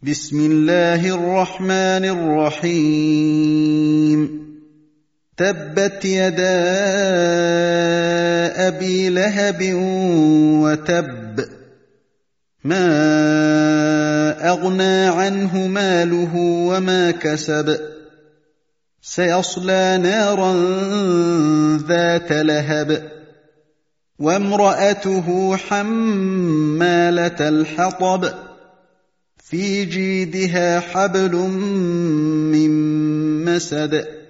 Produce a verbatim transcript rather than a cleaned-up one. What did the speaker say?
بسم الله الرحمن الرحيم تبت يدا أبي لهب وتب ما أغنى عنه ماله وما كسب سيصلى نارا ذات لهب وامرأته حمالة الحطب في جيدها حبل من مسد